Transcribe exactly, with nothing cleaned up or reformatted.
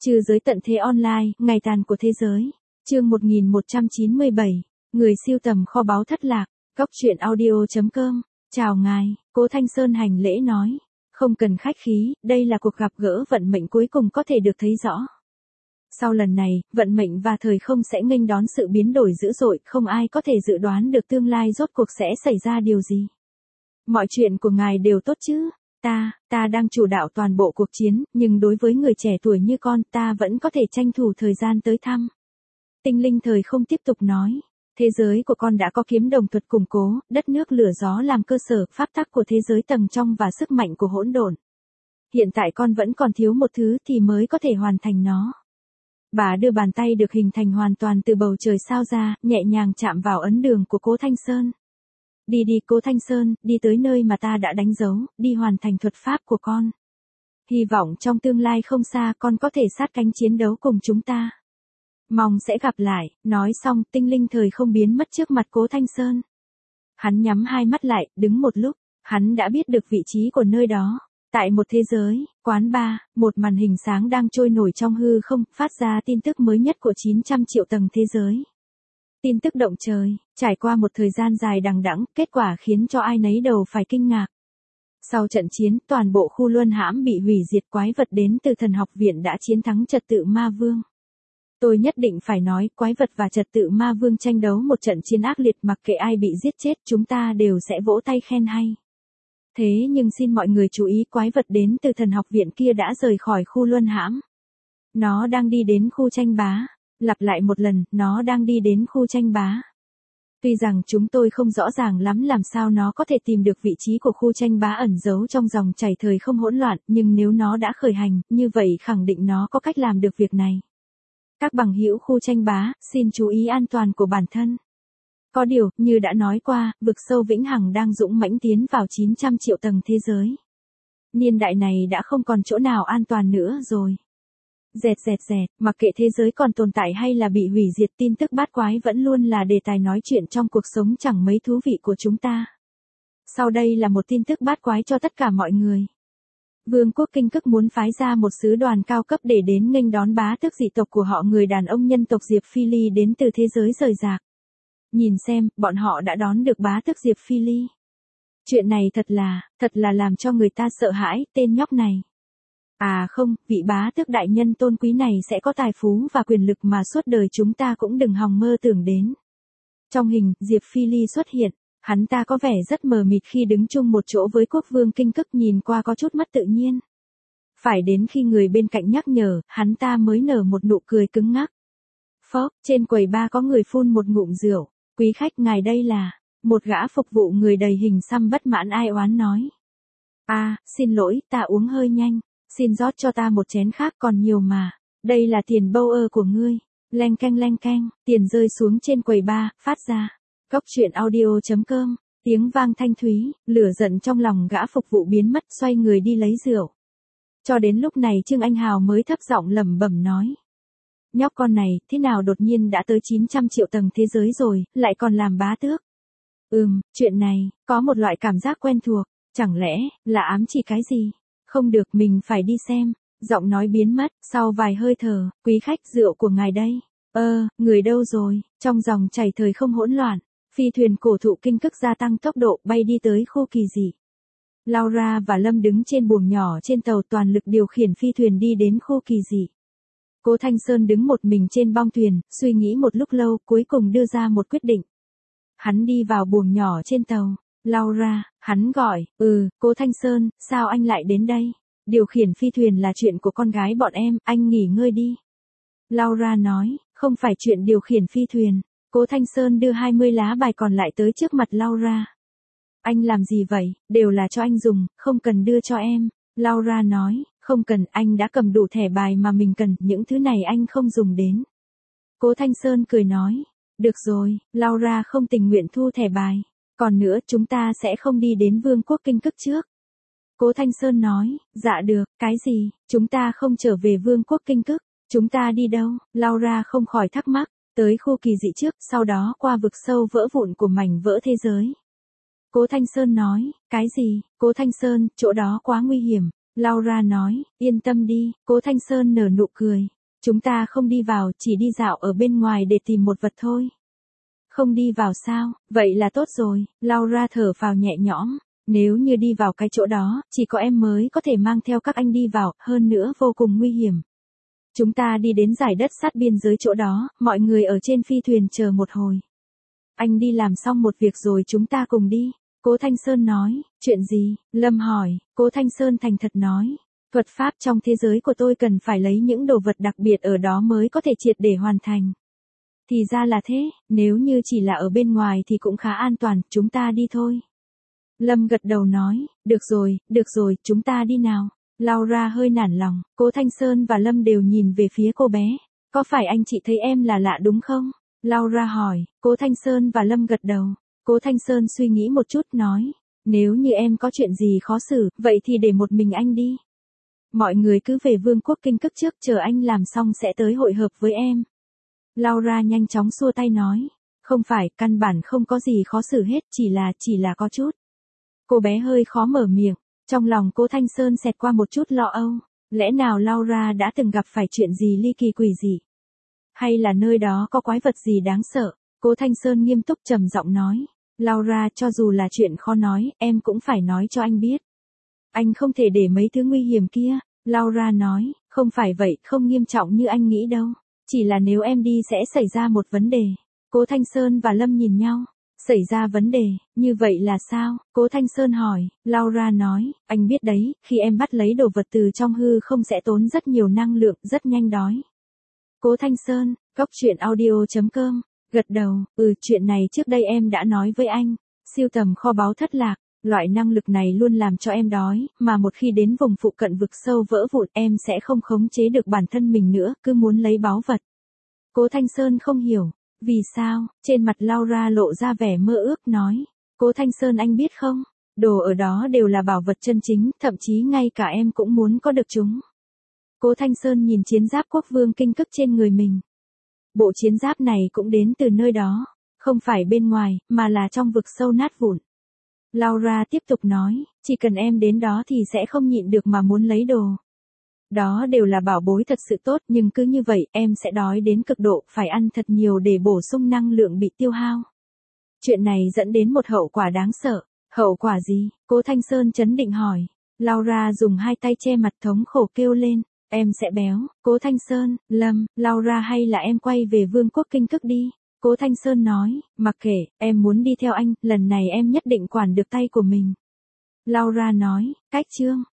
Trừ giới tận thế online, ngày tàn của thế giới. Chương một nghìn một trăm chín mươi bảy. Người siêu tầm kho báu thất lạc. Góc truyện audio chấm com. Chào ngài, Cố Thanh Sơn hành lễ nói. Không cần khách khí, đây là cuộc gặp gỡ vận mệnh cuối cùng có thể được thấy rõ. Sau lần này, vận mệnh và thời không sẽ nghênh đón sự biến đổi dữ dội, không ai có thể dự đoán được tương lai rốt cuộc sẽ xảy ra điều gì. Mọi chuyện của ngài đều tốt chứ? Ta, ta đang chủ đạo toàn bộ cuộc chiến, nhưng đối với người trẻ tuổi như con, ta vẫn có thể tranh thủ thời gian tới thăm. Tinh linh thời không tiếp tục nói. Thế giới của con đã có kiếm đồng thuật củng cố, đất nước lửa gió làm cơ sở, pháp tắc của thế giới tầng trong và sức mạnh của hỗn độn. Hiện tại con vẫn còn thiếu một thứ thì mới có thể hoàn thành nó. Bà đưa bàn tay được hình thành hoàn toàn từ bầu trời sao ra, nhẹ nhàng chạm vào ấn đường của Cố Thanh Sơn. Đi đi Cố Thanh Sơn, đi tới nơi mà ta đã đánh dấu, đi hoàn thành thuật pháp của con. Hy vọng trong tương lai không xa con có thể sát cánh chiến đấu cùng chúng ta. Mong sẽ gặp lại, nói xong tinh linh thời không biến mất trước mặt Cố Thanh Sơn. Hắn nhắm hai mắt lại, đứng một lúc, hắn đã biết được vị trí của nơi đó. Tại một thế giới, quán bar, một màn hình sáng đang trôi nổi trong hư không, phát ra tin tức mới nhất của chín trăm triệu tầng thế giới. Tin tức động trời, trải qua một thời gian dài đằng đẵng, kết quả khiến cho ai nấy đầu phải kinh ngạc. Sau trận chiến, toàn bộ khu luân hãm bị hủy diệt, quái vật đến từ thần học viện đã chiến thắng trật tự ma vương. Tôi nhất định phải nói, quái vật và trật tự ma vương tranh đấu một trận chiến ác liệt, mặc kệ ai bị giết chết, chúng ta đều sẽ vỗ tay khen hay. Thế nhưng xin mọi người chú ý, quái vật đến từ thần học viện kia đã rời khỏi khu luân hãm. Nó đang đi đến khu tranh bá. Lặp lại một lần, nó đang đi đến khu tranh bá. Tuy rằng chúng tôi không rõ ràng lắm làm sao nó có thể tìm được vị trí của khu tranh bá ẩn giấu trong dòng chảy thời không hỗn loạn, nhưng nếu nó đã khởi hành, như vậy khẳng định nó có cách làm được việc này. Các bằng hữu khu tranh bá, xin chú ý an toàn của bản thân. Có điều, như đã nói qua, vực sâu vĩnh hằng đang dũng mãnh tiến vào chín trăm triệu tầng thế giới. Niên đại này đã không còn chỗ nào an toàn nữa rồi. Dẹt dẹt dẹt, mặc kệ thế giới còn tồn tại hay là bị hủy diệt, tin tức bát quái vẫn luôn là đề tài nói chuyện trong cuộc sống chẳng mấy thú vị của chúng ta. Sau đây là một tin tức bát quái cho tất cả mọi người. Vương quốc Kinh Cức muốn phái ra một sứ đoàn cao cấp để đến nghênh đón bá tước dị tộc của họ, người đàn ông nhân tộc Diệp Phi Ly đến từ thế giới rời rạc. Nhìn xem, bọn họ đã đón được bá tước Diệp Phi Ly. Chuyện này thật là, thật là làm cho người ta sợ hãi, tên nhóc này. À không, vị bá tước đại nhân tôn quý này sẽ có tài phú và quyền lực mà suốt đời chúng ta cũng đừng hòng mơ tưởng đến. Trong hình, Diệp Phi Ly xuất hiện, hắn ta có vẻ rất mờ mịt khi đứng chung một chỗ với quốc vương Kinh Cức, nhìn qua có chút mất tự nhiên. Phải đến khi người bên cạnh nhắc nhở, hắn ta mới nở một nụ cười cứng ngắc. Phốc, trên quầy bar có người phun một ngụm rượu. Quý khách, ngài đây là... Một gã phục vụ người đầy hình xăm bất mãn ai oán nói. À, xin lỗi, ta uống hơi nhanh. Xin rót cho ta một chén khác, còn nhiều mà. Đây là tiền bâu ơ của ngươi. Leng keng leng keng, tiền rơi xuống trên quầy bar, phát ra. Góc truyện audio chấm com. Tiếng vang thanh thúy, lửa giận trong lòng gã phục vụ biến mất, xoay người đi lấy rượu. Cho đến lúc này Trương Anh Hào mới thấp giọng lẩm bẩm nói. Nhóc con này, thế nào đột nhiên đã tới chín trăm triệu tầng thế giới rồi, lại còn làm bá tước. Ừm, chuyện này, có một loại cảm giác quen thuộc, chẳng lẽ, là ám chỉ cái gì? Không được, mình phải đi xem. Giọng nói biến mất, sau vài hơi thở, quý khách, rượu của ngài đây. Ơ, người đâu rồi? Trong dòng chảy thời không hỗn loạn, phi thuyền cổ thụ Kinh Cức gia tăng tốc độ, bay đi tới khu kỳ dị. Laura và Lâm đứng trên buồng nhỏ trên tàu, toàn lực điều khiển phi thuyền đi đến khu kỳ dị. Cố Thanh Sơn đứng một mình trên bong thuyền, suy nghĩ một lúc lâu, cuối cùng đưa ra một quyết định. Hắn đi vào buồng nhỏ trên tàu. Laura, hắn gọi, ừ, Cố Thanh Sơn, sao anh lại đến đây? Điều khiển phi thuyền là chuyện của con gái bọn em, anh nghỉ ngơi đi. Laura nói, không phải chuyện điều khiển phi thuyền. Cố Thanh Sơn đưa hai mươi lá bài còn lại tới trước mặt Laura. Anh làm gì vậy, đều là cho anh dùng, không cần đưa cho em. Laura nói, không cần, anh đã cầm đủ thẻ bài mà mình cần, những thứ này anh không dùng đến. Cố Thanh Sơn cười nói, được rồi, Laura không tình nguyện thu thẻ bài. Còn nữa, chúng ta sẽ không đi đến Vương quốc Kinh Cức trước. Cố Thanh Sơn nói, dạ được, cái gì, chúng ta không trở về Vương quốc Kinh Cức, chúng ta đi đâu? Laura không khỏi thắc mắc, tới khu kỳ dị trước, sau đó qua vực sâu vỡ vụn của mảnh vỡ thế giới. Cố Thanh Sơn nói, cái gì, Cố Thanh Sơn, chỗ đó quá nguy hiểm, Laura nói, yên tâm đi, Cố Thanh Sơn nở nụ cười. Chúng ta không đi vào, chỉ đi dạo ở bên ngoài để tìm một vật thôi. Không đi vào sao, vậy là tốt rồi, Laura thở phào nhẹ nhõm. Nếu như đi vào cái chỗ đó, chỉ có em mới có thể mang theo các anh đi vào, hơn nữa vô cùng nguy hiểm. Chúng ta đi đến dải đất sát biên giới chỗ đó, mọi người ở trên phi thuyền chờ một hồi. Anh đi làm xong một việc rồi chúng ta cùng đi. Cố Thanh Sơn nói, chuyện gì? Lâm hỏi, Cố Thanh Sơn thành thật nói. Thuật pháp trong thế giới của tôi cần phải lấy những đồ vật đặc biệt ở đó mới có thể triệt để hoàn thành. Thì ra là thế, nếu như chỉ là ở bên ngoài thì cũng khá an toàn, chúng ta đi thôi. Lâm gật đầu nói, được rồi, được rồi, chúng ta đi nào. Laura hơi nản lòng, Cố Thanh Sơn và Lâm đều nhìn về phía cô bé. Có phải anh chị thấy em là lạ đúng không? Laura hỏi, Cố Thanh Sơn và Lâm gật đầu. Cố Thanh Sơn suy nghĩ một chút nói, nếu như em có chuyện gì khó xử, vậy thì để một mình anh đi. Mọi người cứ về Vương quốc Kinh Cức trước, chờ anh làm xong sẽ tới hội hợp với em. Laura nhanh chóng xua tay nói, không phải, căn bản không có gì khó xử hết, chỉ là, chỉ là có chút. Cô bé hơi khó mở miệng, trong lòng Cố Thanh Sơn xẹt qua một chút lo âu, lẽ nào Laura đã từng gặp phải chuyện gì ly kỳ quỷ dị? Hay là nơi đó có quái vật gì đáng sợ? Cố Thanh Sơn nghiêm túc trầm giọng nói, Laura, cho dù là chuyện khó nói, em cũng phải nói cho anh biết. Anh không thể để mấy thứ nguy hiểm kia. Laura nói, không phải vậy, không nghiêm trọng như anh nghĩ đâu. Chỉ là nếu em đi sẽ xảy ra một vấn đề. Cố Thanh Sơn và Lâm nhìn nhau. Xảy ra vấn đề, như vậy là sao? Cố Thanh Sơn hỏi. Laura nói, anh biết đấy, khi em bắt lấy đồ vật từ trong hư không sẽ tốn rất nhiều năng lượng, rất nhanh đói. Cố Thanh Sơn, góc truyện audio chấm com, gật đầu, ừ, chuyện này trước đây em đã nói với anh. Siêu tầm kho báu thất lạc, loại năng lực này luôn làm cho em đói, mà một khi đến vùng phụ cận vực sâu vỡ vụn em sẽ không khống chế được bản thân mình nữa, cứ muốn lấy báu vật. Cố Thanh Sơn không hiểu, vì sao? Trên mặt Laura lộ ra vẻ mơ ước nói, Cố Thanh Sơn anh biết không, đồ ở đó đều là bảo vật chân chính, thậm chí ngay cả em cũng muốn có được chúng. Cố Thanh Sơn nhìn chiến giáp quốc vương Kinh Cức trên người mình. Bộ chiến giáp này cũng đến từ nơi đó, không phải bên ngoài, mà là trong vực sâu nát vụn. Laura tiếp tục nói, chỉ cần em đến đó thì sẽ không nhịn được mà muốn lấy đồ. Đó đều là bảo bối thật sự tốt, nhưng cứ như vậy em sẽ đói đến cực độ, phải ăn thật nhiều để bổ sung năng lượng bị tiêu hao. Chuyện này dẫn đến một hậu quả đáng sợ. Hậu quả gì? Cố Thanh Sơn trấn định hỏi. Laura dùng hai tay che mặt thống khổ kêu lên, em sẽ béo. Cố Thanh Sơn, Lâm, Laura hay là em quay về Vương quốc Kinh Cức đi. Cố Thanh Sơn nói, mặc kệ, em muốn đi theo anh, lần này em nhất định quản được tay của mình. Laura nói, cách chương.